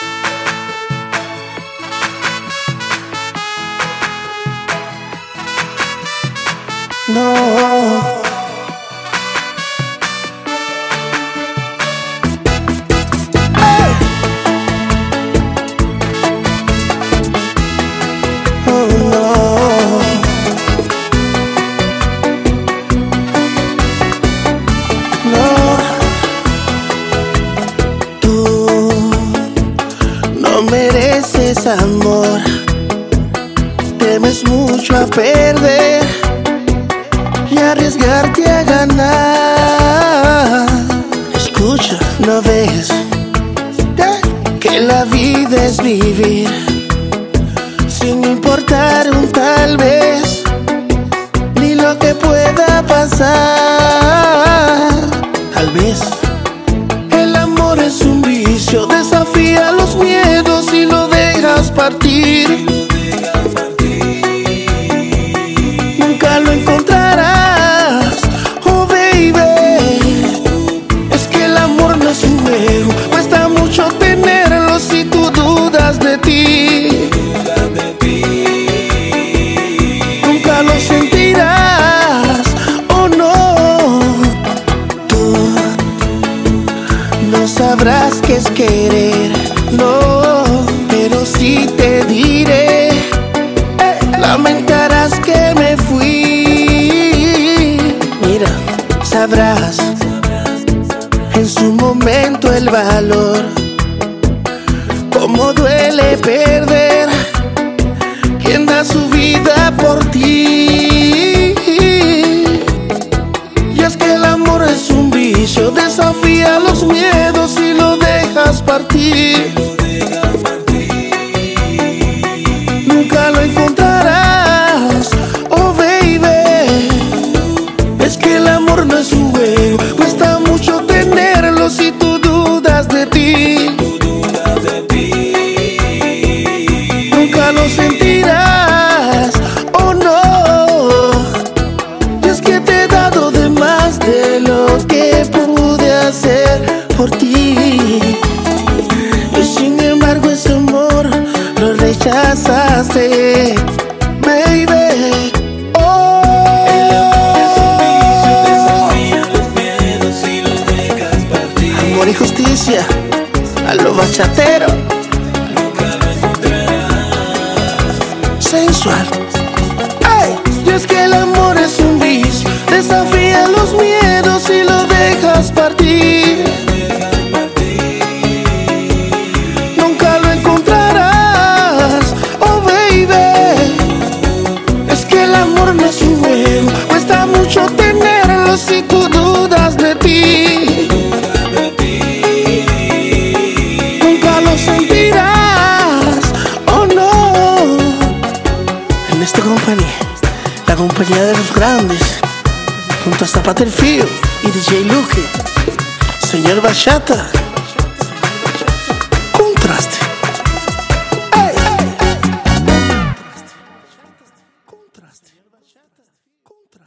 No. Hey. Oh no. No. Tú no mereces amor. Temes mucho a perder y arriesgarte a ganar. Escucha, ¿no ves que la vida es vivir sin importar un tal vez ni lo que pueda pasar? Tal vez el amor es un vicio, desafía los miedos y lo dejas partir. Nunca lo encontrarás, oh baby. Es que el amor no es un juego, cuesta mucho tenerlo si tú dudas de ti. Nunca lo sentirás, oh no. Tú no sabrás qué es querer, no. Pero sí te diré, lamentarás que me fui. Mira, sabrás en su momento el valor, cómo duele perder quien da su vida por ti. Y es que el amor es un vicio, desafía los miedos y lo dejas partir. Nunca lo encontrarás, oh baby. Es que el amor no es un juego, cuesta mucho tenerlo si tú dudas de ti. Nunca lo sentirás, oh no. Y es que te he dado de más de lo que pude hacer por ti. Y sin embargo ese amor lo rechazaste, baby. Oh. El amor es un vicio, desafía los miedos y lo dejas partir. Amor y justicia a lo bachatero, Nunca lo encontrarás. sensual. Ay, y es que el amor es un vicio, desafía los miedos y lo dejas partir. Nunca lo encontrarás, oh baby. Es que el amor no es un juego, cuesta mucho tenerlo si tú dudas de ti. Nunca lo sentirás, oh no. En esta compañía, la compañía de los grandes, junto a Zapata el Fío y DJ Luque, señor Bachata.